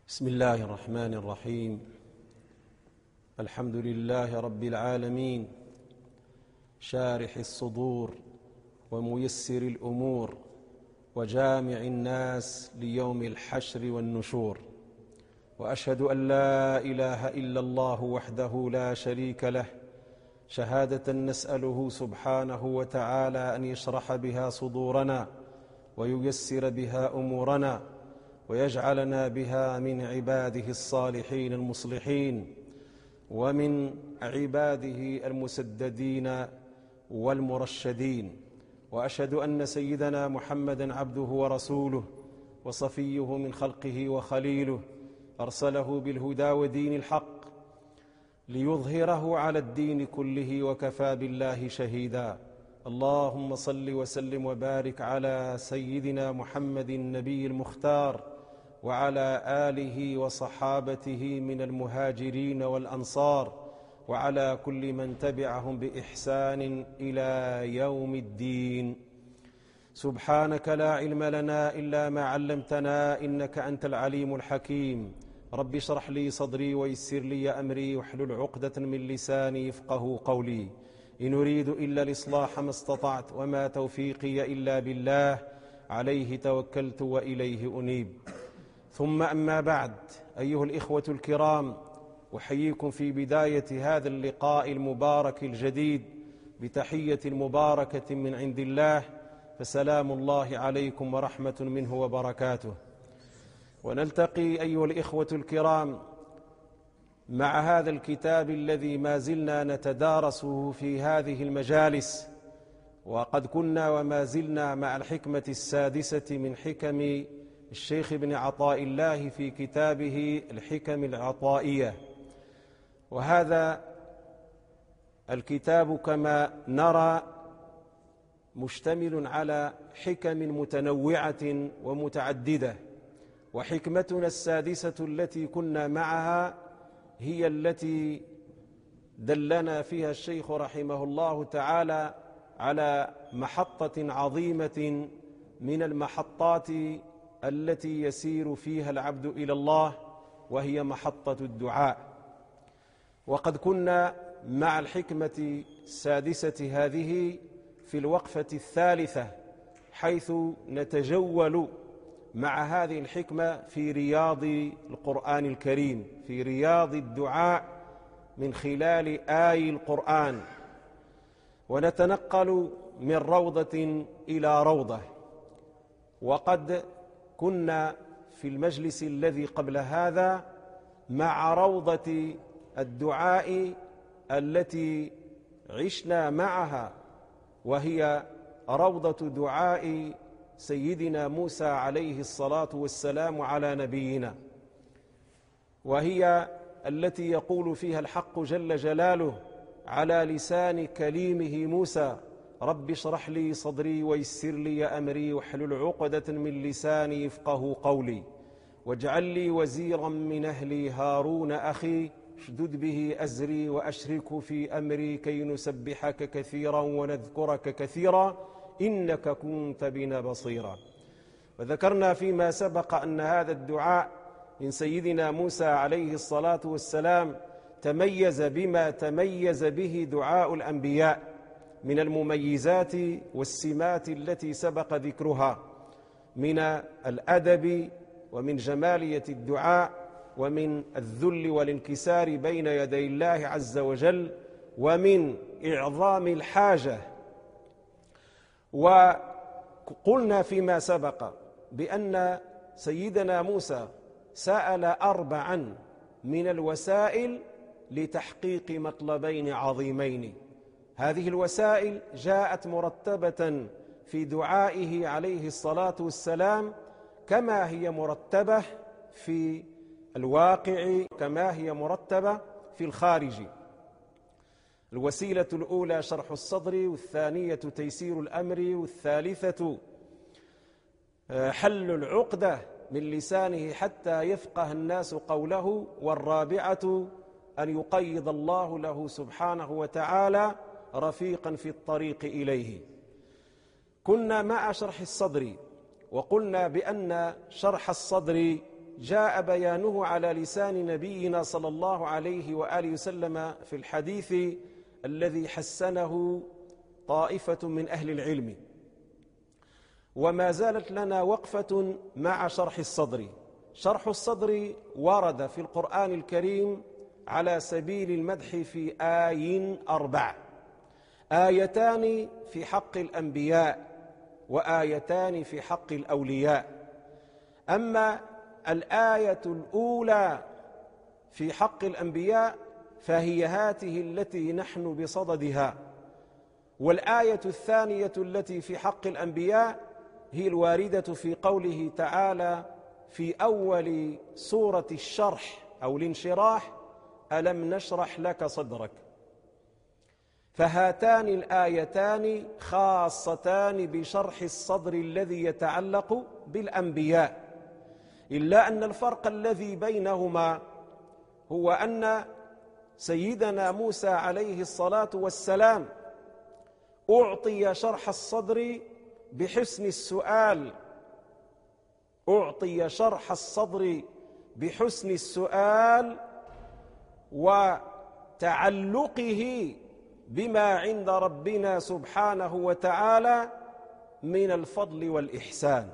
بسم الله الرحمن الرحيم. الحمد لله رب العالمين، شارح الصدور وميسر الأمور وجامع الناس ليوم الحشر والنشور، وأشهد أن لا إله إلا الله وحده لا شريك له، شهادة نسأله سبحانه وتعالى أن يشرح بها صدورنا وييسر بها أمورنا ويجعلنا بها من عباده الصالحين المصلحين ومن عباده المسددين والمرشدين. وأشهد أن سيدنا محمدًا عبده ورسوله وصفيه من خلقه وخليله، أرسله بالهدى ودين الحق ليظهره على الدين كله وكفى بالله شهيدا. اللهم صل وسلم وبارك على سيدنا محمد النبي المختار وعلى آله وصحابته من المهاجرين والأنصار وعلى كل من تبعهم بإحسان إلى يوم الدين. سبحانك لا علم لنا إلا ما علمتنا إنك أنت العليم الحكيم. رب اشرح لي صدري ويسر لي أمري واحلل عقدة من لساني يفقه قولي. إن أريد إلا الإصلاح ما استطعت وما توفيقي إلا بالله، عليه توكلت وإليه أنيب. ثم أما بعد، أيها الإخوة الكرام، أحييكم في بداية هذا اللقاء المبارك الجديد بتحية مباركة من عند الله، فسلام الله عليكم ورحمة منه وبركاته. ونلتقي أيها الإخوة الكرام مع هذا الكتاب الذي ما زلنا نتدارسه في هذه المجالس، وقد كنا وما زلنا مع الحكمة السادسة من حكم الشيخ ابن عطاء الله في كتابه الحكم العطائية. وهذا الكتاب كما نرى مشتمل على حكم متنوعة ومتعددة، وحكمتنا السادسة التي كنا معها هي التي دلنا فيها الشيخ رحمه الله تعالى على محطة عظيمة من المحطات التي يسير فيها العبد إلى الله، وهي محطة الدعاء. وقد كنا مع الحكمة السادسة هذه في الوقفة الثالثة، حيث نتجول مع هذه الحكمة في رياض القرآن الكريم، في رياض الدعاء من خلال آي القرآن، ونتنقل من روضة إلى روضة. وقد كنا في المجلس الذي قبل هذا مع روضة الدعاء التي عشنا معها، وهي روضة دعاء سيدنا موسى عليه الصلاة والسلام على نبينا، وهي التي يقول فيها الحق جل جلاله على لسان كليمه موسى: رب اشرح لي صدري ويسر لي أمري واحلل عقدة من لساني يفقه قولي واجعل لي وزيرا من أهلي هارون أخي اشدد به أزري وأشركه في أمري كي نسبحك كثيرا ونذكرك كثيرا إنك كنت بنا بصيرا. وذكرنا فيما سبق أن هذا الدعاء من سيدنا موسى عليه الصلاة والسلام تميز بما تميز به دعاء الأنبياء من المميزات والسمات التي سبق ذكرها، من الأدب ومن جمالية الدعاء ومن الذل والانكسار بين يدي الله عز وجل ومن إعظام الحاجة. وقلنا فيما سبق بأن سيدنا موسى سأل 4 من الوسائل لتحقيق مطلبين عظيمين. هذه الوسائل جاءت مرتبة في دعائه عليه الصلاة والسلام كما هي مرتبة في الواقع، كما هي مرتبة في الخارج. الوسيلة الأولى شرح الصدر، والثانية تيسير الأمر، والثالثة حل العقدة من لسانه حتى يفقه الناس قوله، والرابعة أن يقيض الله له سبحانه وتعالى رفيقا في الطريق إليه. كنا مع شرح الصدر، وقلنا بأن شرح الصدر جاء بيانه على لسان نبينا صلى الله عليه وآله وسلم في الحديث الذي حسنه طائفة من أهل العلم. وما زالت لنا وقفة مع شرح الصدر. شرح الصدر ورد في القرآن الكريم على سبيل المدح في آي 4، آيتان في حق الأنبياء وآيتان في حق الأولياء. أما الآية الأولى في حق الأنبياء فهي هاته التي نحن بصددها، والآية الثانية التي في حق الأنبياء هي الواردة في قوله تعالى في أول سورة الشرح أو الانشراح: ألم نشرح لك صدرك. فهاتان الآيتان خاصتان بشرح الصدر الذي يتعلق بالأنبياء، إلا أن الفرق الذي بينهما هو أن سيدنا موسى عليه الصلاة والسلام أعطي شرح الصدر بحسن السؤال، أعطي شرح الصدر بحسن السؤال وتعلقه بما عند ربنا سبحانه وتعالى من الفضل والإحسان.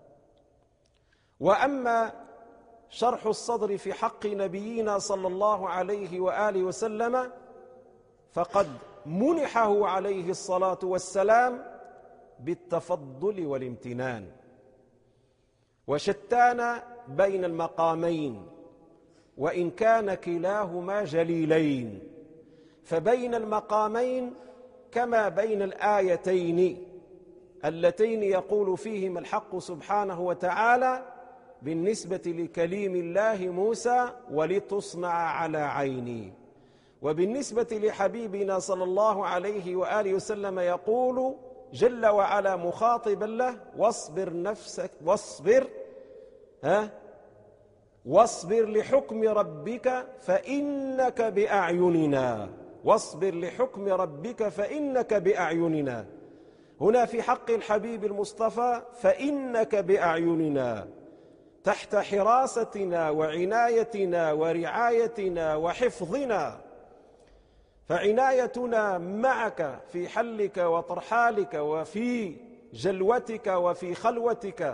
وأما شرح الصدر في حق نبينا صلى الله عليه وآله وسلم فقد منحه عليه الصلاة والسلام بالتفضل والامتنان، وشتان بين المقامين وإن كان كلاهما جليلين. فبين المقامين كما بين الآيتين اللتين يقول فيهما الحق سبحانه وتعالى بالنسبة لكليم الله موسى: ولتصنع على عيني، وبالنسبة لحبيبنا صلى الله عليه وآله وسلم يقول جل وعلا مخاطبا له: واصبر نفسك واصبر لحكم ربك فإنك بأعيننا، واصبر لحكم ربك فإنك بأعيننا. هنا في حق الحبيب المصطفى فإنك بأعيننا، تحت حراستنا وعنايتنا ورعايتنا وحفظنا. فعنايتنا معك في حلك وترحالك وفي جلوتك وفي خلوتك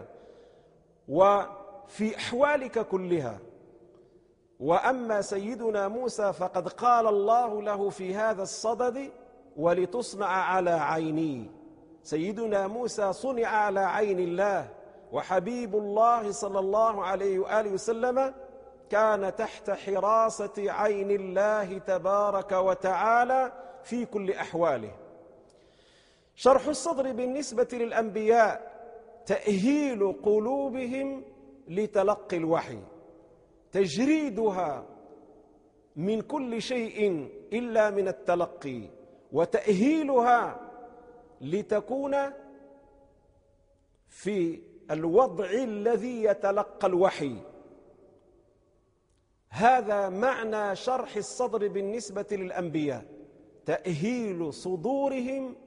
وفي أحوالك كلها. وأما سيدنا موسى فقد قال الله له في هذا الصدد: ولتصنع على عيني. سيدنا موسى صنع على عين الله، وحبيب الله صلى الله عليه وآله وسلم كان تحت حراسة عين الله تبارك وتعالى في كل أحواله. شرح الصدر بالنسبة للأنبياء تأهيل قلوبهم لتلقي الوحي، تجريدها من كل شيء إلا من التلقي، وتأهيلها لتكون في الوضع الذي يتلقى الوحي. هذا معنى شرح الصدر بالنسبة للأنبياء: تأهيل صدورهم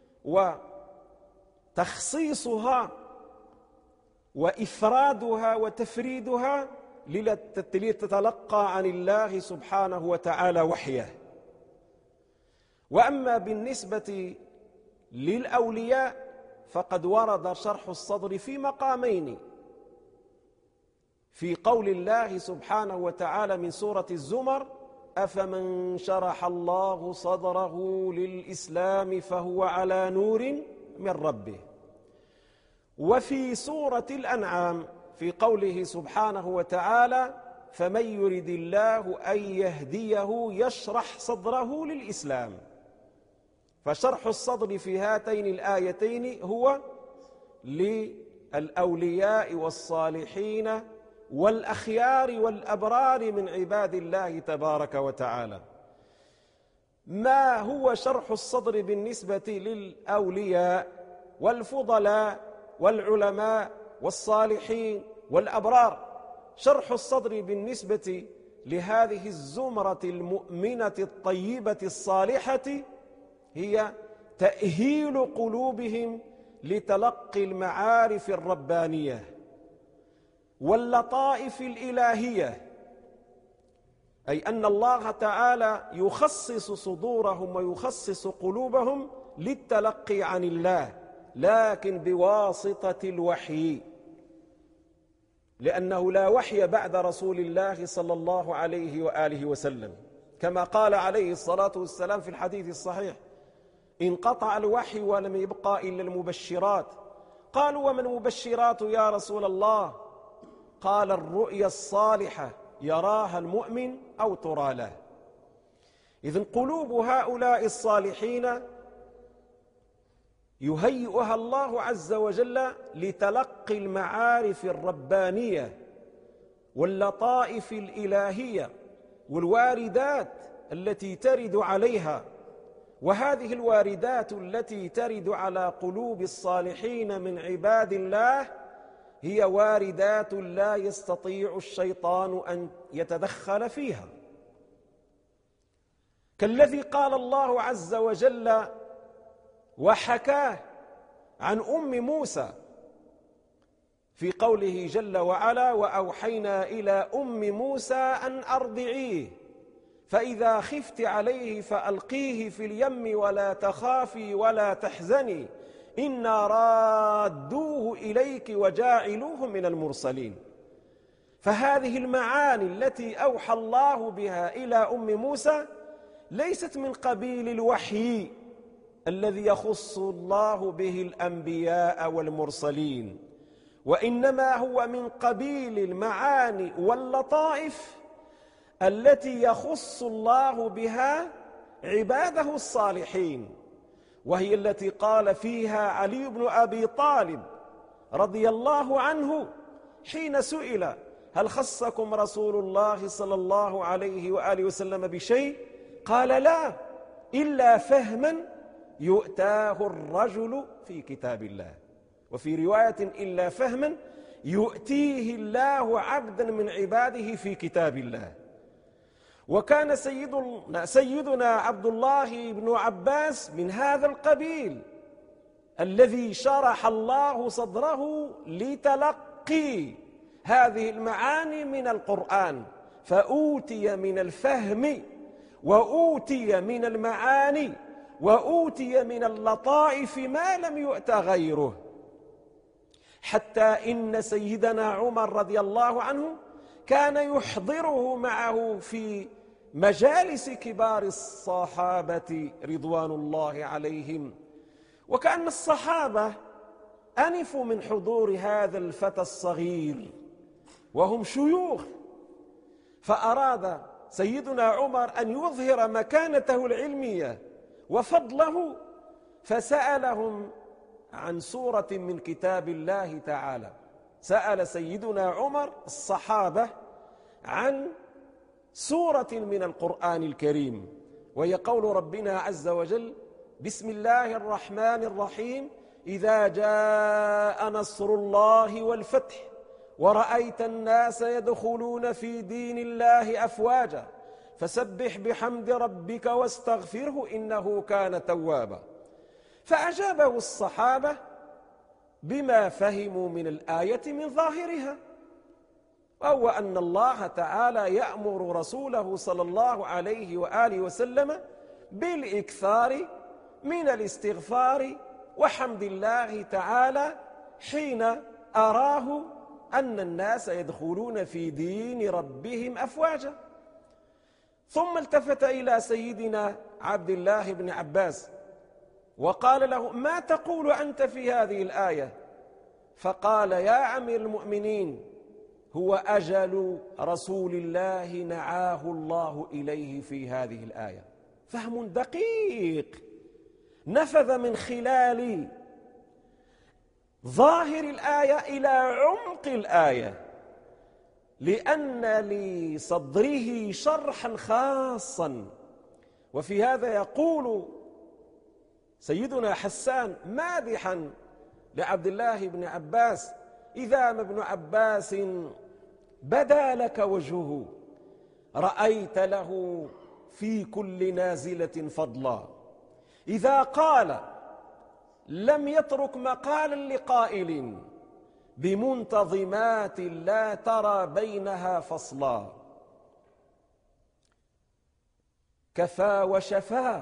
وتخصيصها وإفرادها وتفريدها لتتلقى عن الله سبحانه وتعالى وحيه. وأما بالنسبة للأولياء فقد ورد شرح الصدر في مقامين: في قول الله سبحانه وتعالى من سورة الزمر: أفمن شرح الله صدره للإسلام فهو على نور من ربه. وفي سورة الأنعام في قوله سبحانه وتعالى: فمن يرد الله أن يهديه يشرح صدره للإسلام. فشرح الصدر في هاتين الآيتين هو للأولياء والصالحين والأخيار والأبرار من عباد الله تبارك وتعالى. ما هو شرح الصدر بالنسبة للأولياء والفضلاء والعلماء والصالحين والأبرار؟ شرح الصدر بالنسبة لهذه الزمرة المؤمنة الطيبة الصالحة هي تأهيل قلوبهم لتلقي المعارف الربانية، واللطائف الإلهية، أي أن الله تعالى يخصص صدورهم ويخصص قلوبهم للتلقي عن الله، لكن بواسطة الوحي، لأنه لا وحي بعد رسول الله صلى الله عليه وآله وسلم، كما قال عليه الصلاة والسلام في الحديث الصحيح: انقطع الوحي ولم يبقى إلا المبشرات. قالوا: وما المبشرات يا رسول الله؟ قال: الرؤيا الصالحة يراها المؤمن أو ترى له. إذن قلوب هؤلاء الصالحين يهيئها الله عز وجل لتلقي المعارف الربانية واللطائف الإلهية والواردات التي ترد عليها. وهذه الواردات التي ترد على قلوب الصالحين من عباد الله هي واردات لا يستطيع الشيطان أن يتدخل فيها، كالذي قال الله عز وجل وحكاه عن أم موسى في قوله جل وعلا: وأوحينا إلى أم موسى أن أرضعيه فإذا خفت عليه فألقيه في اليم ولا تخافي ولا تحزني إنا رادوه إليك وجاعلوه من المرسلين. فهذه المعاني التي أوحى الله بها إلى أم موسى ليست من قبيل الوحي الذي يخص الله به الأنبياء والمرسلين، وإنما هو من قبيل المعاني واللطائف التي يخص الله بها عباده الصالحين، وهي التي قال فيها علي بن أبي طالب رضي الله عنه حين سئل: هل خصكم رسول الله صلى الله عليه وآله وسلم بشيء؟ قال: لا، إلا فهما يؤتاه الرجل في كتاب الله، وفي رواية: إلا فهما يؤتيه الله عبدا من عباده في كتاب الله. وكان سيدنا عبد الله بن عباس من هذا القبيل الذي شرح الله صدره لتلقي هذه المعاني من القرآن، فأوتي من الفهم وأوتي من المعاني وأوتي من اللطائف ما لم يؤت غيره، حتى إن سيدنا عمر رضي الله عنه كان يحضره معه في مجالس كبار الصحابة رضوان الله عليهم، وكأن الصحابة أنفوا من حضور هذا الفتى الصغير وهم شيوخ، فأراد سيدنا عمر أن يظهر مكانته العلمية وفضله، فسألهم عن سورة من كتاب الله تعالى. سأل سيدنا عمر الصحابة عن سورة من القرآن الكريم، وهي قول ربنا عز وجل: بسم الله الرحمن الرحيم إذا جاء نصر الله والفتح ورأيت الناس يدخلون في دين الله أفواجا فسبح بحمد ربك واستغفره إنه كان توابا. فأجابه الصحابة بما فهموا من الآية من ظاهرها، وهو أن الله تعالى يأمر رسوله صلى الله عليه وآله وسلم بالإكثار من الاستغفار وحمد الله تعالى حين أراه أن الناس يدخلون في دين ربهم أفواجا. ثم التفت إلى سيدنا عبد الله بن عباس وقال له: ما تقول أنت في هذه الآية؟ فقال: يا أمير المؤمنين، هو أجل رسول الله نعاه الله إليه في هذه الآية. فهم دقيق نفذ من خلال ظاهر الآية إلى عمق الآية، لأن لصدره شرحا خاصا. وفي هذا يقول سيدنا حسان مادحا لعبد الله بن عباس: إذا ما ابن عباس بدا لك وجهه رأيت له في كل نازلة فضلا، إذا قال لم يترك مقالا لقائل، بمنتظمات لا ترى بينها فصلا. كفى وشفى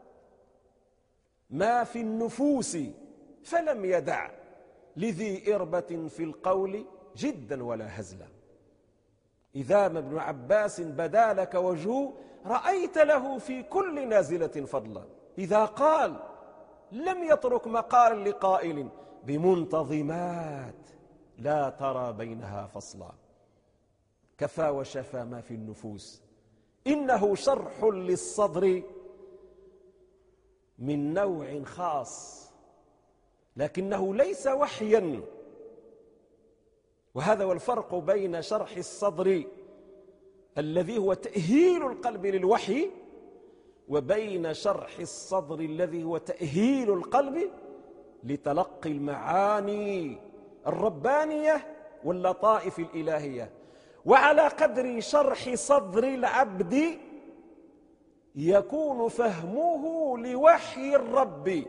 ما في النفوس فلم يدع لذي إربة في القول جدا ولا هزلا. إذا ما ابن عباس بدا لك وجهه رأيت له في كل نازلة فضلا. إذا قال لم يترك مقال لقائل بمنتظمات لا ترى بينها فصلا. كفى وشفى ما في النفوس إنه شرح للصدر من نوع خاص، لكنه ليس وحيا. وهذا هو الفرق بين شرح الصدر الذي هو تأهيل القلب للوحي، وبين شرح الصدر الذي هو تأهيل القلب لتلقي المعاني الربانية واللطائف الإلهية. وعلى قدر شرح صدر العبد يكون فهمه لوحي الرب،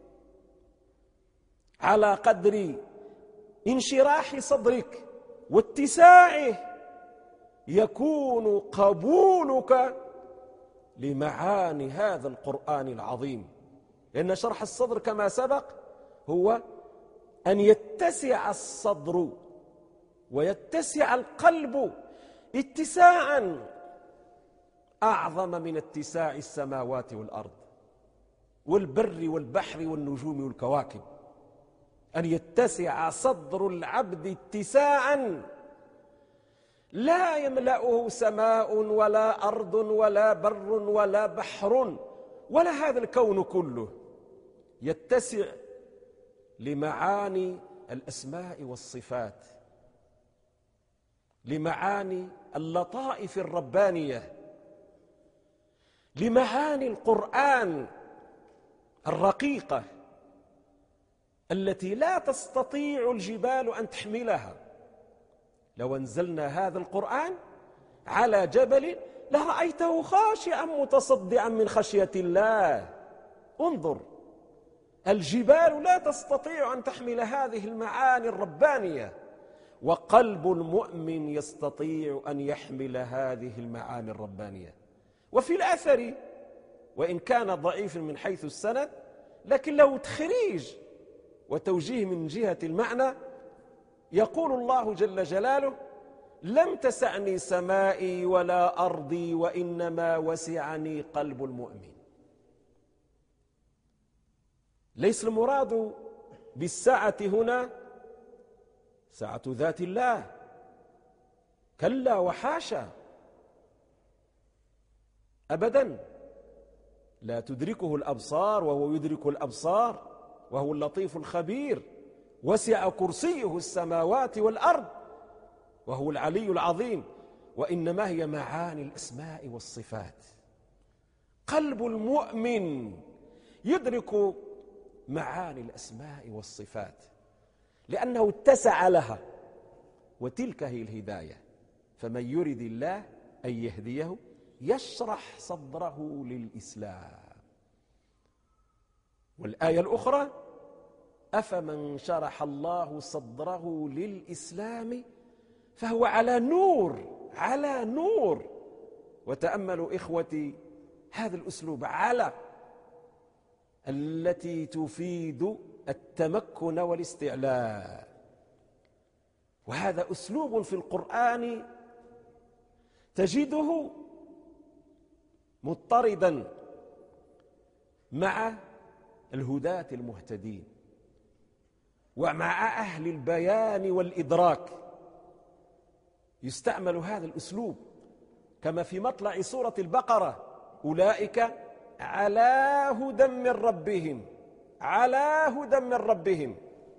على قدر انشراح صدرك واتساعه يكون قبولك لمعاني هذا القرآن العظيم. لأن شرح الصدر كما سبق هو أن يتسع الصدر ويتسع القلب اتساعا أعظم من اتساع السماوات والأرض والبر والبحر والنجوم والكواكب. أن يتسع صدر العبد اتساعا لا يملأه سماء ولا أرض ولا بر ولا بحر ولا هذا الكون كله، يتسع لمعاني الأسماء والصفات، لمعاني اللطائف الربانية، لمعاني القرآن الرقيقة التي لا تستطيع الجبال أن تحملها. لو أنزلنا هذا القرآن على جبل لرأيته خاشعا متصدعا من خشية الله. انظر، الجبال لا تستطيع أن تحمل هذه المعاني الربانية، وقلب المؤمن يستطيع أن يحمل هذه المعاني الربانية. وفي الأثر وإن كان ضعيف من حيث السند لكن له تخريج وتوجيه من جهة المعنى. يقول الله جل جلاله: لم تسعني سمائي ولا أرضي وإنما وسعني قلب المؤمن. ليس المراد بالسعة هنا سعة ذات الله، كلا وحاشا، أبدا، لا تدركه الأبصار وهو يدرك الأبصار وهو اللطيف الخبير. وسع كرسيه السماوات والأرض وهو العلي العظيم. وإنما هي معاني الأسماء والصفات. قلب المؤمن يدرك معاني الأسماء والصفات لأنه اتسع لها، وتلك هي الهداية. فمن يرد الله أن يهديه يشرح صدره للإسلام. والآية الأخرى: أفمن شرح الله صدره للإسلام فهو على نور، على نور. وتأملوا إخوتي هذا الأسلوب، على التي تفيد التمكن والاستعلاء. وهذا أسلوب في القرآن تجده مضطردا مع الهداة المهتدين ومع أهل البيان والإدراك. يستعمل هذا الأسلوب كما في مطلع سورة البقرة: أولئك على هدى من ربهم، على هدى من ربهم.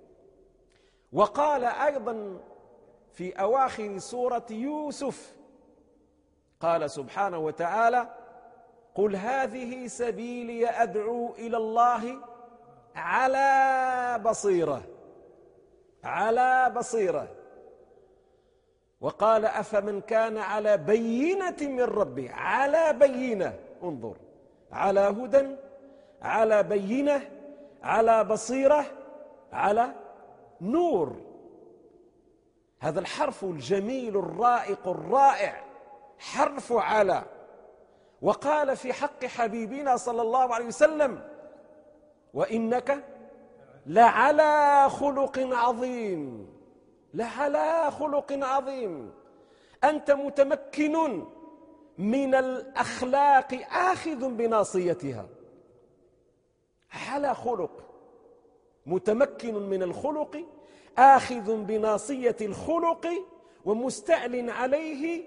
وقال أيضا في أواخر سورة يوسف، قال سبحانه وتعالى: قل هذه سبيلي أدعو إلى الله على بصيرة، على بصيرة. وقال: أفمن كان على بينة من ربه، على بينة، انظر، على هدى، على بينة، على بصيرة، على نور. هذا الحرف الجميل الرائق الرائع حرف على. وقال في حق حبيبنا صلى الله عليه وسلم: وإنك لعلى خلق عظيم. لعلى خلق عظيم. أنت متمكن من الأخلاق آخذ بناصيتها. على خلق، متمكن من الخلق آخذ بناصية الخلق ومستعل عليه،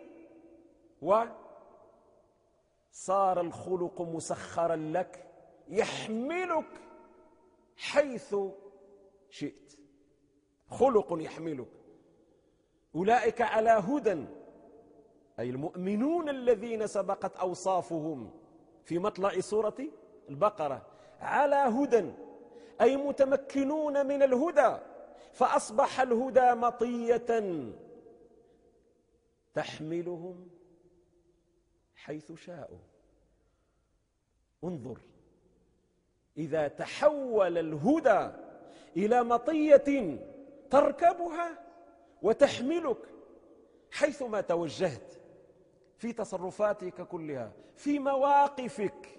وصار الخلق مسخرا لك يحملك حيث شئت. خلق يحملك. أولئك على هدى، أي المؤمنون الذين سبقت أوصافهم في مطلع سورة البقرة، على هدى أي متمكنون من الهدى، فأصبح الهدى مطية تحملهم حيث شاءوا. انظر، إذا تحول الهدى إلى مطية تركبها وتحملك حيثما توجهت في تصرفاتك كلها، في مواقفك،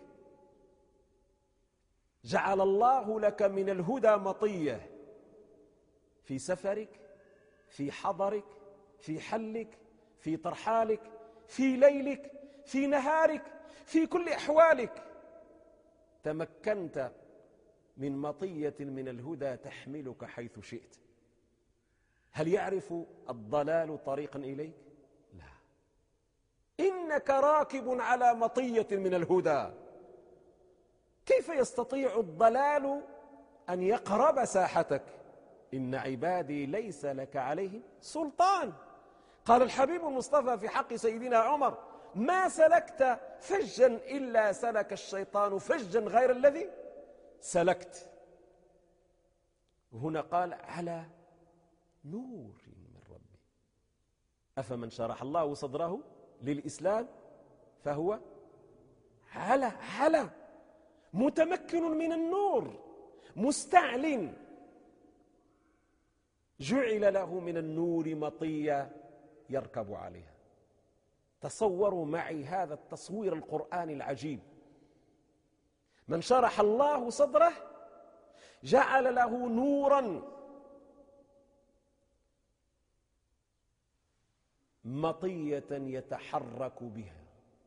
جعل الله لك من الهدى مطية في سفرك، في حضرك، في حلك، في ترحالك، في ليلك، في نهارك، في كل أحوالك تمكنت من مطية من الهدى تحملك حيث شئت. هل يعرف الضلال طريقا إليك؟ لا. إنك راكب على مطية من الهدى. كيف يستطيع الضلال أن يقرب ساحتك؟ إن عبادي ليس لك عليهم سلطان. قال الحبيب المصطفى في حق سيدنا عمر: ما سلكت فجا إلا سلك الشيطان فجا غير الذي سلكت. هنا قال: على نور من ربي. أفمن شرح الله صدره للإسلام فهو على متمكن من النور، مستعل، جعل له من النور مطية يركب عليها. تصوروا معي هذا التصوير القرآني العجيب. من شرح الله صدره جعل له نورا مطية يتحرك بها،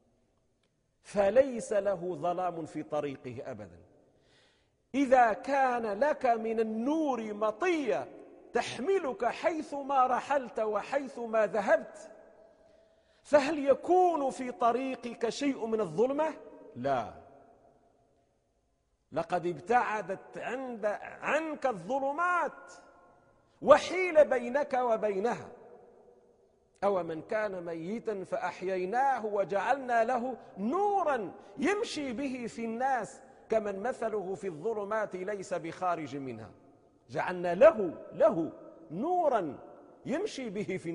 فليس له ظلام في طريقه أبدا. إذا كان لك من النور مطية تحملك حيثما رحلت وحيثما ذهبت، فهل يكون في طريقك شيء من الظلمة؟ لا. لقد ابتعدت عنك الظلمات وحيل بينك وبينها. أو من كان ميتا فأحييناه وجعلنا له نورا يمشي به في الناس كمن مثله في الظلمات ليس بخارج منها. جعلنا له نورا يمشي به في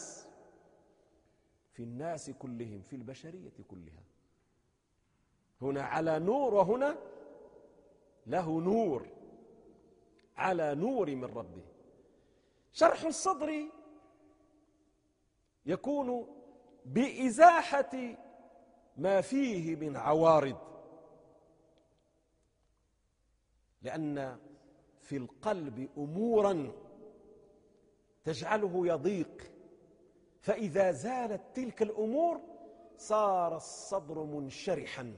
الناس كلهم، في البشرية كلها. هنا على نور وهنا له نور، على نور من ربه. شرح الصدر يكون بإزاحة ما فيه من عوارض، لأن في القلب أمورا تجعله يضيق، فإذا زالت تلك الأمور صار الصدر منشرحا.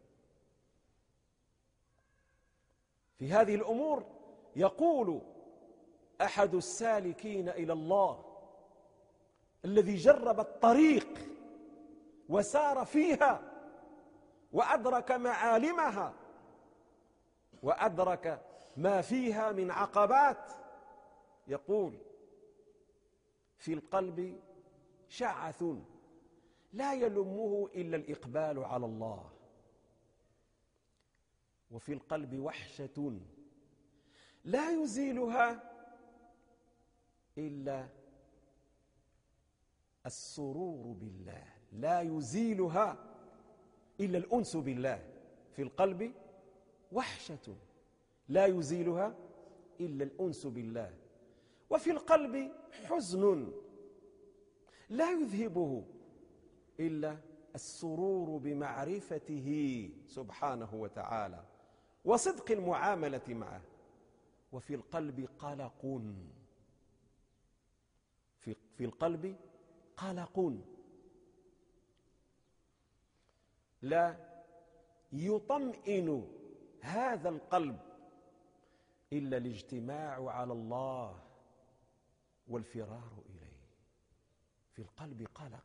في هذه الأمور يقول أحد السالكين إلى الله الذي جرب الطريق وسار فيها وأدرك معالمها وأدرك ما فيها من عقبات، يقول: في القلب شعث لا يلمه إلا الإقبال على الله، وفي القلب وحشة لا يزيلها إلا السرور بالله، لا يزيلها إلا الأنس بالله. في القلب وحشة لا يزيلها إلا الأنس بالله. وفي القلب حزن لا يذهبه إلا السرور بمعرفته سبحانه وتعالى وصدق المعاملة معه. وفي القلب قلق، في القلب قلق لا يطمئن هذا القلب إلا الاجتماع على الله والفرار إليه. في القلب قلق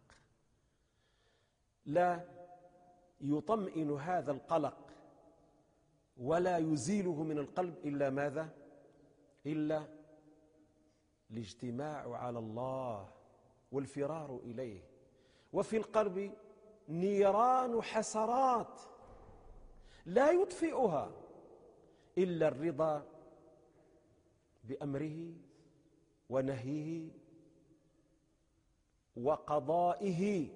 لا يطمئن هذا القلق ولا يزيله من القلب إلا ماذا؟ إلا الاجتماع على الله والفرار إليه. وفي القلب نيران حسرات لا يطفئها إلا الرضا بأمره ونهيه وقضائه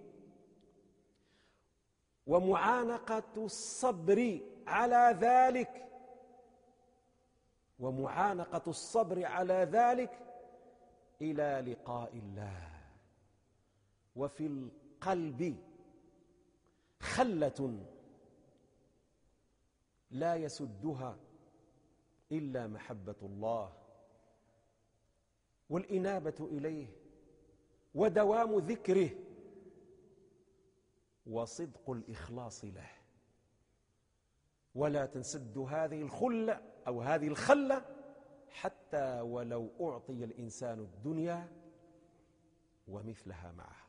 ومعانقة الصبر على ذلك، ومعانقة الصبر على ذلك إلى لقاء الله. وفي القلب خلة لا يسدها إلا محبة الله والإنابة إليه ودوام ذكره وصدق الإخلاص له. ولا تنسد هذه الخلة أو هذه الخلة حتى ولو أعطي الإنسان الدنيا ومثلها معها.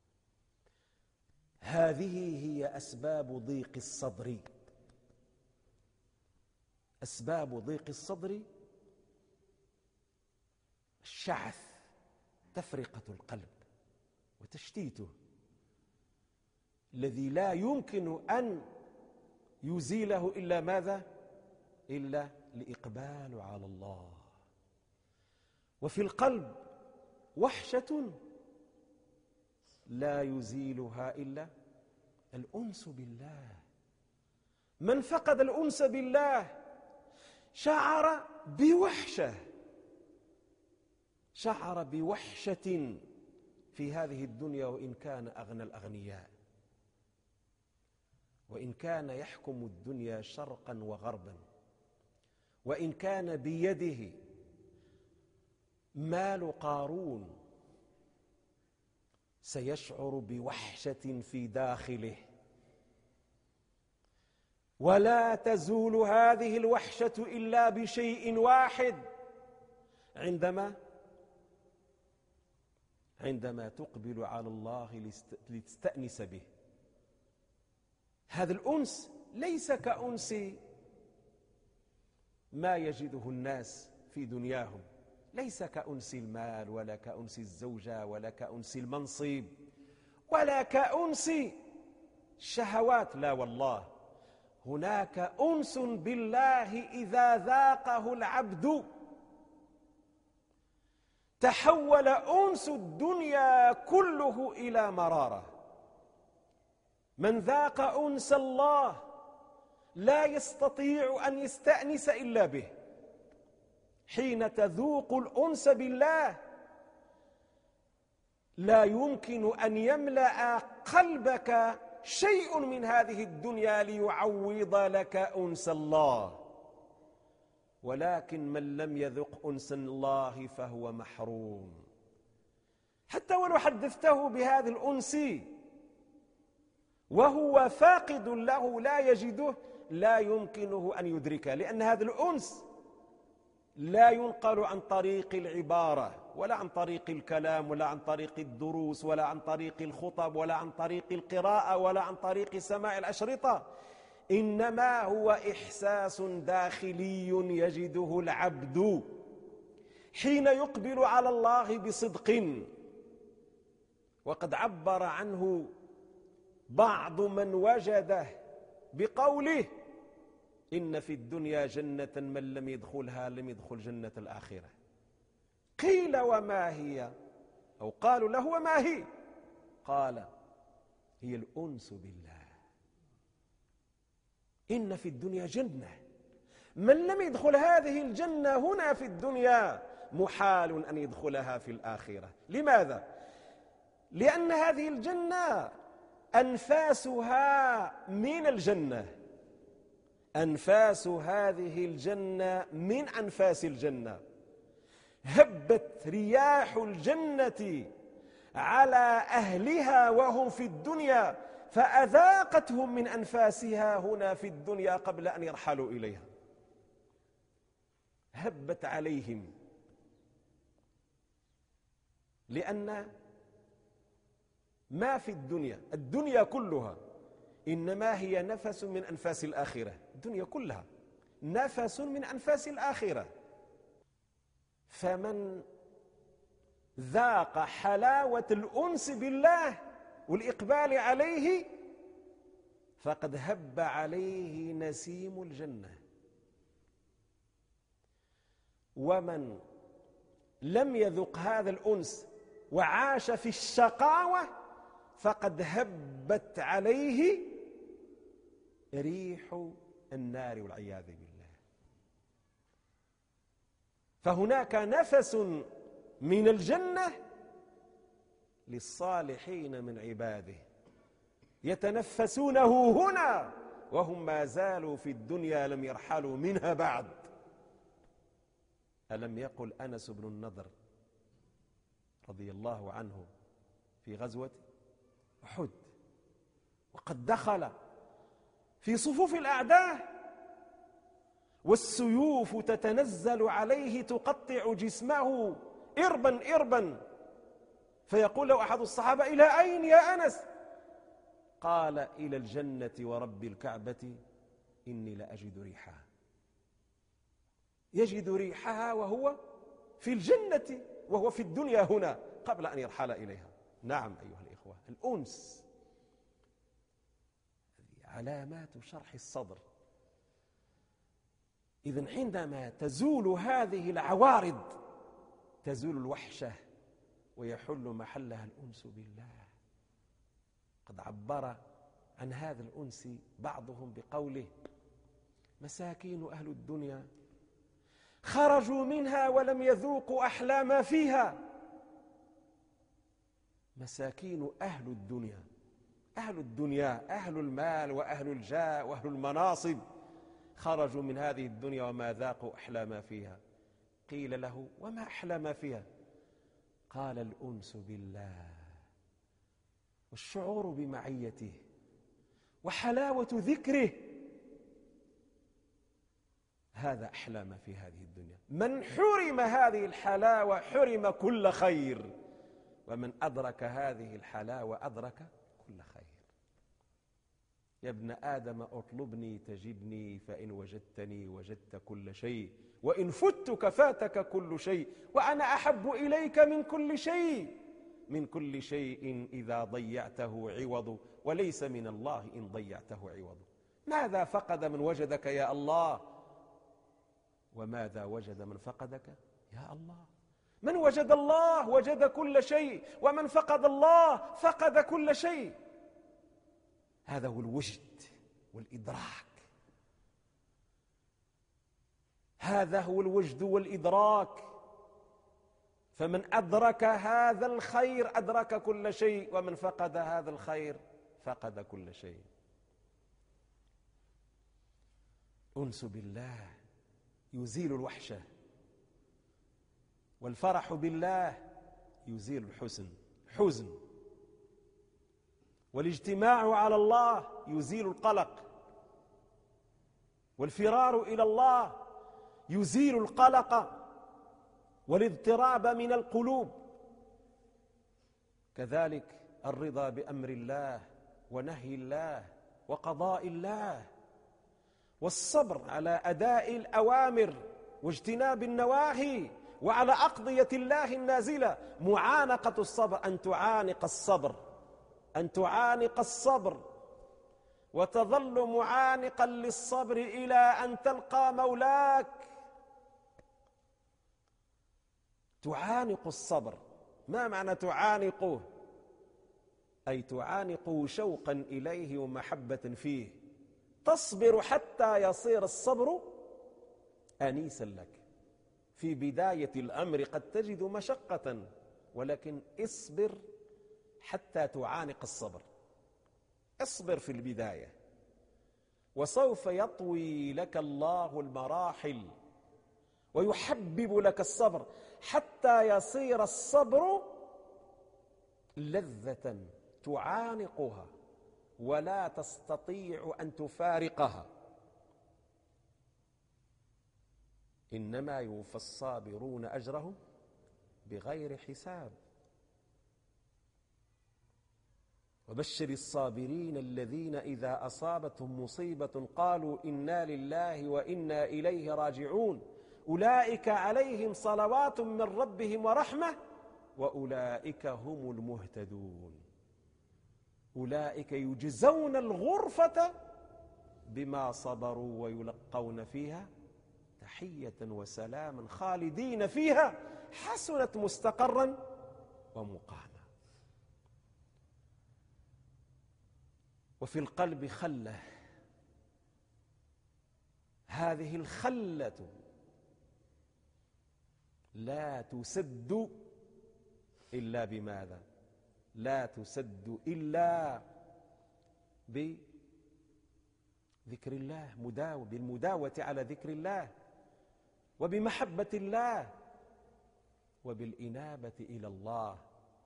هذه هي أسباب ضيق الصدر. أسباب ضيق الصدر الشعث، تفرقة القلب وتشتيته الذي لا يمكن أن يزيله إلا ماذا؟ إلا الإقبال على الله. وفي القلب وحشة لا يزيلها إلا الأنس بالله. من فقد الأنس بالله شعر بوحشة، شعر بوحشة في هذه الدنيا وإن كان أغنى الأغنياء، وإن كان يحكم الدنيا شرقا وغربا، وإن كان بيده مال قارون، سيشعر بوحشة في داخله. ولا تزول هذه الوحشة إلا بشيء واحد، عندما تقبل على الله لتستأنس به. هذا الأنس ليس كأنس ما يجده الناس في دنياهم، ليس كأنس المال ولا كأنس الزوجة ولا كأنس المنصب ولا كأنس الشهوات، لا والله، هناك أنس بالله إذا ذاقه العبد تحول أنس الدنيا كله إلى مرارة. من ذاق أنس الله لا يستطيع أن يستأنس إلا به. حين تذوق الأنس بالله لا يمكن أن يملأ قلبك شيء من هذه الدنيا ليعوض لك أنس الله. ولكن من لم يذق أنس الله فهو محروم. حتى ولو حدثته بهذا الأنس وهو فاقد له لا يجده، لا يمكنه أن يدركه، لأن هذا الأنس لا ينقل عن طريق العبارة ولا عن طريق الكلام ولا عن طريق الدروس ولا عن طريق الخطب ولا عن طريق القراءة ولا عن طريق سماع الأشرطة، إنما هو إحساس داخلي يجده العبد حين يقبل على الله بصدق. وقد عبر عنه بعض من وجده بقوله: إن في الدنيا جنة من لم يدخلها لم يدخل جنة الآخرة. قيل وما هي؟ أو قالوا له وما هي؟ قال: هي الأنس بالله. إن في الدنيا جنة من لم يدخل هذه الجنة هنا في الدنيا محال أن يدخلها في الآخرة. لماذا؟ لأن هذه الجنة أنفاسها من الجنة، أنفاس هذه الجنة من أنفاس الجنة. هبت رياح الجنة على أهلها وهم في الدنيا، فأذاقتهم من أنفاسها هنا في الدنيا قبل أن يرحلوا إليها. هبت عليهم، لأن ما في الدنيا كلها إنما هي نفس من أنفاس الآخرة. الدنيا كلها نفس من أنفاس الآخرة. فمن ذاق حلاوة الأنس بالله والإقبال عليه فقد هب عليه نسيم الجنة. ومن لم يذق هذا الأنس وعاش في الشقاوة فقد هبت عليه ريح النار والعياذ بالله. فهناك نفس من الجنة للصالحين من عباده يتنفسونه هنا وهم ما زالوا في الدنيا لم يرحلوا منها بعد. ألم يقل أنس بن النضر رضي الله عنه في غزوة أحد وقد دخل في صفوف الأعداء والسيوف تتنزل عليه تقطع جسمه إربا إربا، فيقول له أحد الصحابة: إلى أين يا أنس؟ قال: إلى الجنة ورب الكعبة إني لأجد ريحها. يجد ريحها وهو في الجنة وهو في الدنيا هنا قبل أن يرحل إليها. نعم أيها الإخوة، الأنس علامات شرح الصدر. إذن عندما تزول هذه العوارض تزول الوحشة ويحل محلها الأنس بالله. قد عبر عن هذا الأنس بعضهم بقوله: مساكين أهل الدنيا خرجوا منها ولم يذوقوا أحلى ما فيها. مساكين أهل الدنيا، أهل الدنيا أهل المال وأهل الجاه وأهل المناصب، خرجوا من هذه الدنيا وما ذاقوا أحلى ما فيها. قيل له: وما أحلى ما فيها؟ قال: الأنس بالله والشعور بمعيته وحلاوة ذكره، هذا أحلى ما في هذه الدنيا. من حرم هذه الحلاوة حرم كل خير، ومن أدرك هذه الحلاوة أدرك كل خير. يا ابن آدم اطلبني تجدني، فإن وجدتني وجدت كل شيء، وإن فتك فاتك كل شيء، وأنا أحب إليك من كل شيء. من كل شيء إذا ضيعته عوض، وليس من الله إن ضيعته عوض. ماذا فقد من وجدك يا الله؟ وماذا وجد من فقدك يا الله؟ من وجد الله وجد كل شيء، ومن فقد الله فقد كل شيء. هذا هو الوجد والإدراك، هذا هو الوجد والإدراك. فمن أدرك هذا الخير أدرك كل شيء، ومن فقد هذا الخير فقد كل شيء. أنس بالله يزيل الوحشة، والفرح بالله يزيل الحزن، والاجتماع على الله يزيل القلق، والفرار إلى الله يزيل القلق والاضطراب من القلوب. كذلك الرضا بأمر الله ونهي الله وقضاء الله، والصبر على أداء الأوامر واجتناب النواهي، وعلى أقضية الله النازلة. معانقة الصبر، أن تعانق الصبر وتظل معانقا للصبر إلى أن تلقى مولاك. تعانق الصبر. ما معنى تعانقه؟ أي تعانق شوقا إليه ومحبة فيه. تصبر حتى يصير الصبر أنيسا لك. في بداية الأمر قد تجد مشقة، ولكن اصبر حتى تعانق الصبر. اصبر في البداية، وسوف يطوي لك الله المراحل ويحبب لك الصبر حتى يصير الصبر لذة تعانقها ولا تستطيع أن تفارقها. إنما يوفى الصابرون أجرهم بغير حساب. وبشر الصابرين الذين إذا أصابتهم مصيبة قالوا إنا لله وإنا إليه راجعون أولئك عليهم صلوات من ربهم ورحمة وأولئك هم المهتدون. أولئك يجزون الغرفة بما صبروا ويلقون فيها تحية وسلاما خالدين فيها حسنت مستقرا ومقاما. وفي القلب خلة، هذه الخلة لا تسد إلا بماذا؟ لا تسد إلا بذكر الله، بالمداوة على ذكر الله وبمحبة الله وبالإنابة إلى الله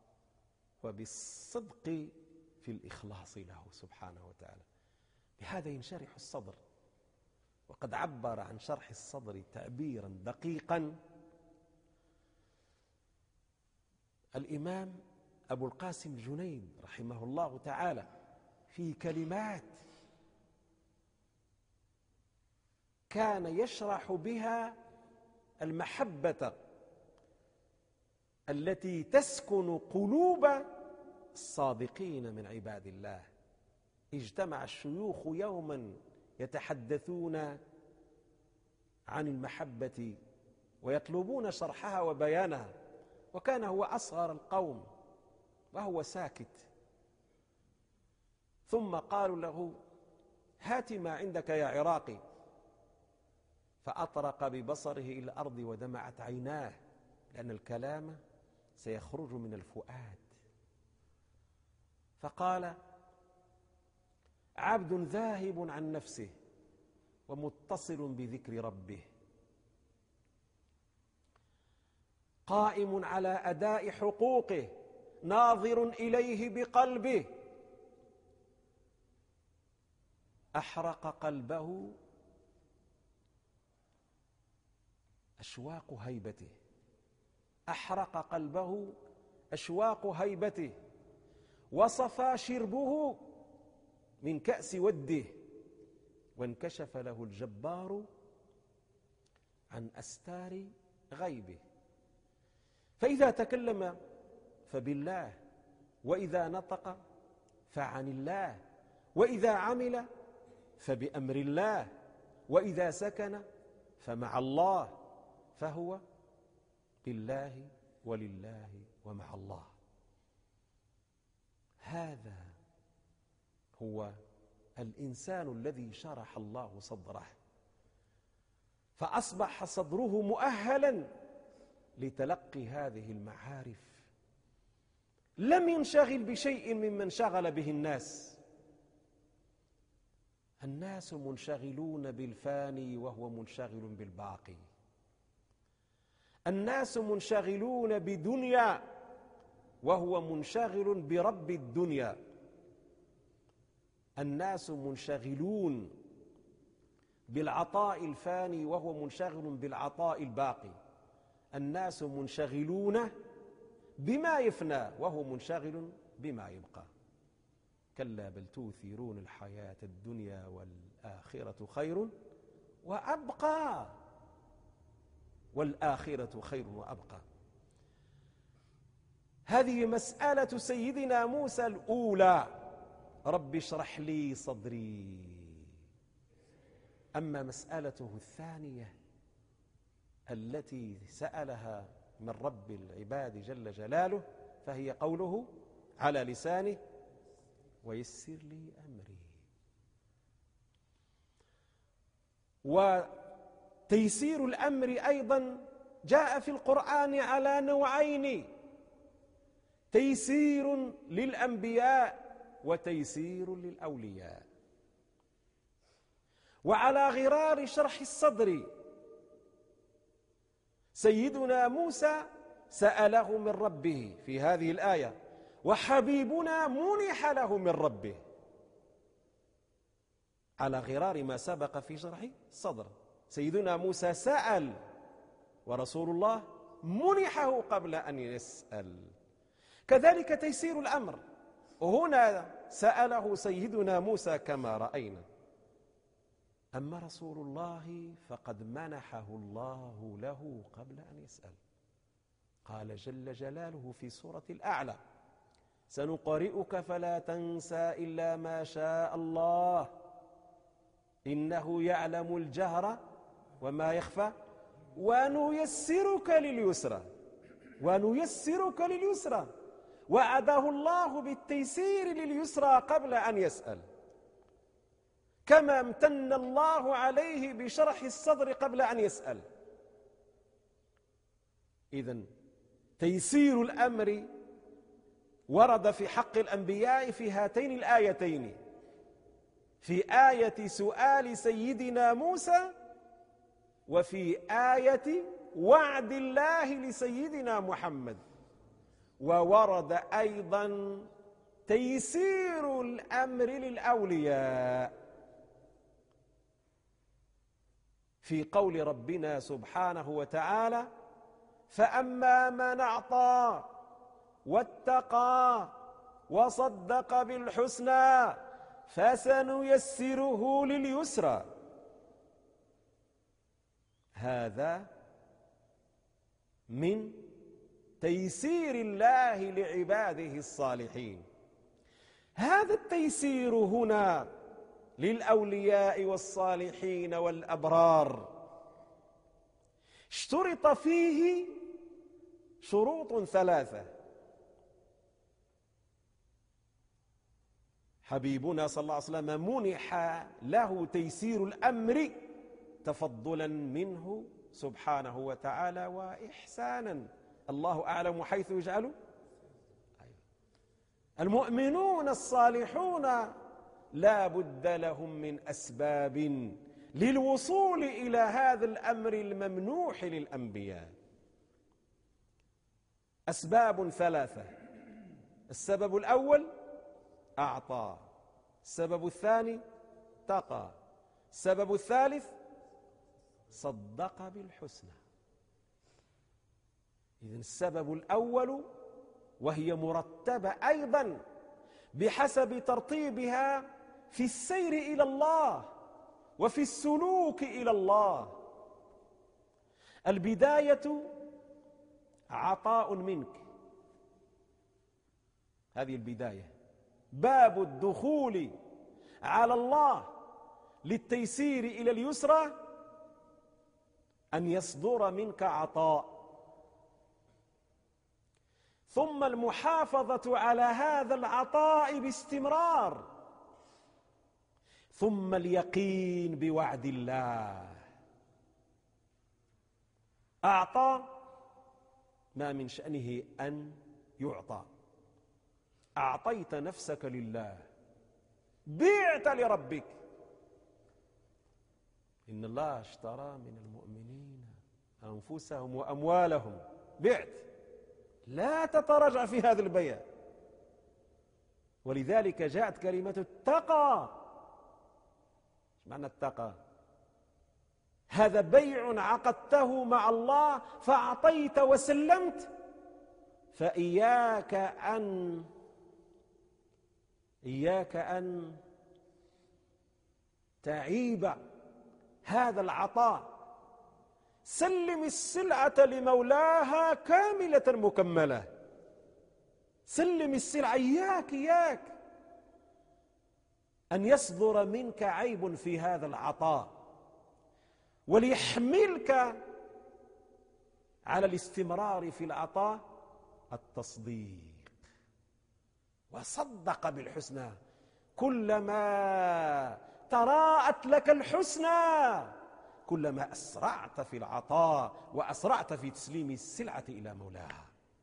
وبالصدق في الإخلاص له سبحانه وتعالى. بهذا ينشرح الصدر. وقد عبر عن شرح الصدر تعبيرا دقيقا الإمام أبو القاسم الجنيد رحمه الله تعالى في كلمات كان يشرح بها المحبة التي تسكن قلوب الصادقين من عباد الله. اجتمع الشيوخ يوما يتحدثون عن المحبة ويطلبون شرحها وبيانها، وكان هو أصغر القوم وهو ساكت، ثم قالوا له هات ما عندك يا عراقي، فأطرق ببصره إلى الأرض ودمعت عيناه، لأن الكلام سيخرج من الفؤاد. فقال عبد ذاهب عن نفسه ومتصل بذكر ربه، قائم على أداء حقوقه، ناظر إليه بقلبه، أحرق قلبه أشواق هيبته، أحرق قلبه أشواق هيبته، وصفى شربه من كأس وده، وانكشف له الجبار عن أستار غيبه. فإذا تكلم فبالله، وإذا نطق فعن الله، وإذا عمل فبأمر الله، وإذا سكن فمع الله، فهو بالله ولله ومع الله. هذا هو الإنسان الذي شرح الله صدره، فأصبح صدره مؤهلا لتلقي هذه المعارف. لم ينشغل بشيء مما انشغل به الناس. الناس منشغلون بالفاني وهو منشغل بالباقي. الناس منشغلون بدنيا وهو منشغل برب الدنيا. الناس منشغلون بالعطاء الفاني وهو منشغل بالعطاء الباقي. الناس منشغلون بما يفنى وهو منشغل بما يبقى. كلا بل توثرون الحياة الدنيا والآخرة خير وأبقى، والآخرة خير وأبقى. هذه مسألة سيدنا موسى الأولى، رب اشرح لي صدري. أما مسألته الثانية التي سألها من رب العباد جل جلاله، فهي قوله على لسانه ويسر لي أمري. وتيسير الأمر أيضا جاء في القرآن على نوعين: تيسير للأنبياء وتيسير للأولياء. وعلى غرار شرح الصدر سيدنا موسى سأله من ربه في هذه الآية، وحبيبنا منح له من ربه، على غرار ما سبق في شرح الصدر. سيدنا موسى سأل ورسول الله منحه قبل أن يسأل. كذلك تيسير الأمر، هنا سأله سيدنا موسى كما رأينا، أما رسول الله فقد منحه الله له قبل أن يسأل. قال جل جلاله في سورة الأعلى: سنقرئك فلا تنسى إلا ما شاء الله إنه يعلم الجهر وما يخفى ونيسرك لليسرى. ونيسرك لليسرى، وعده الله بالتيسير لليسرى قبل أن يسأل، كما امتن الله عليه بشرح الصدر قبل أن يسأل. إذن تيسير الأمر ورد في حق الأنبياء في هاتين الآيتين، في آية سؤال سيدنا موسى، وفي آية وعد الله لسيدنا محمد. وورد أيضا تيسير الأمر للأولياء في قول ربنا سبحانه وتعالى: فأما من أعطى واتقى وصدق بالحسنى فسنيسره لليسرى. هذا من تيسير الله لعباده الصالحين. هذا التيسير هنا للأولياء والصالحين والأبرار اشترط فيه شروط ثلاثة. حبيبنا صلى الله عليه وسلم منح له تيسير الأمر تفضلا منه سبحانه وتعالى وإحسانا. الله أعلم حيث يجعله. المؤمنون الصالحون لا بد لهم من أسباب للوصول إلى هذا الأمر الممنوح للأنبياء. أسباب ثلاثة: السبب الأول أعطى، السبب الثاني اتقى، السبب الثالث صدق بالحسنى. إذن السبب الأول، وهي مرتبة أيضا بحسب ترتيبها في السير إلى الله وفي السلوك إلى الله. البداية عطاء منك، هذه البداية. باب الدخول على الله للتيسير إلى اليسرى أن يصدر منك عطاء، ثم المحافظة على هذا العطاء باستمرار، ثم اليقين بوعد الله. أعطى ما من شأنه أن يعطى. أعطيت نفسك لله، بعت لربك. إن الله اشترى من المؤمنين أنفسهم وأموالهم. بعت، لا تتراجع في هذا البيع. ولذلك جاءت كلمة التقى. ايش معنى التقى؟ هذا بيع عقدته مع الله فأعطيت وسلمت، فإياك أن تعيب هذا العطاء. سلم السلعة لمولاها كاملة مكملة. سلم السلعة. إياك أن يصدر منك عيب في هذا العطاء، وليحملك على الاستمرار في العطاء التصديق. وصدق بالحسنى، كلما تراءت لك الحسنى، كلما أسرعت في العطاء وأسرعت في تسليم السلعة إلى مولاها.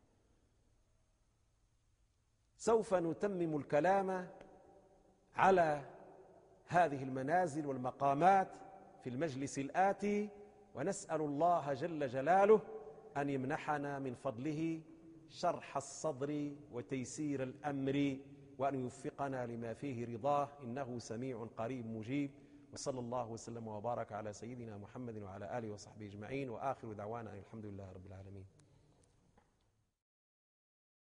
سوف نتمم الكلام على هذه المنازل والمقامات في المجلس الآتي، ونسأل الله جل جلاله أن يمنحنا من فضله شرح الصدر وتيسير الأمر، وأن يوفقنا لما فيه رضاه، إنه سميع قريب مجيب. وصلى الله وسلم وبارك على سيدنا محمد وعلى آله وصحبه أجمعين، وآخر دعوانا أن الحمد لله رب العالمين.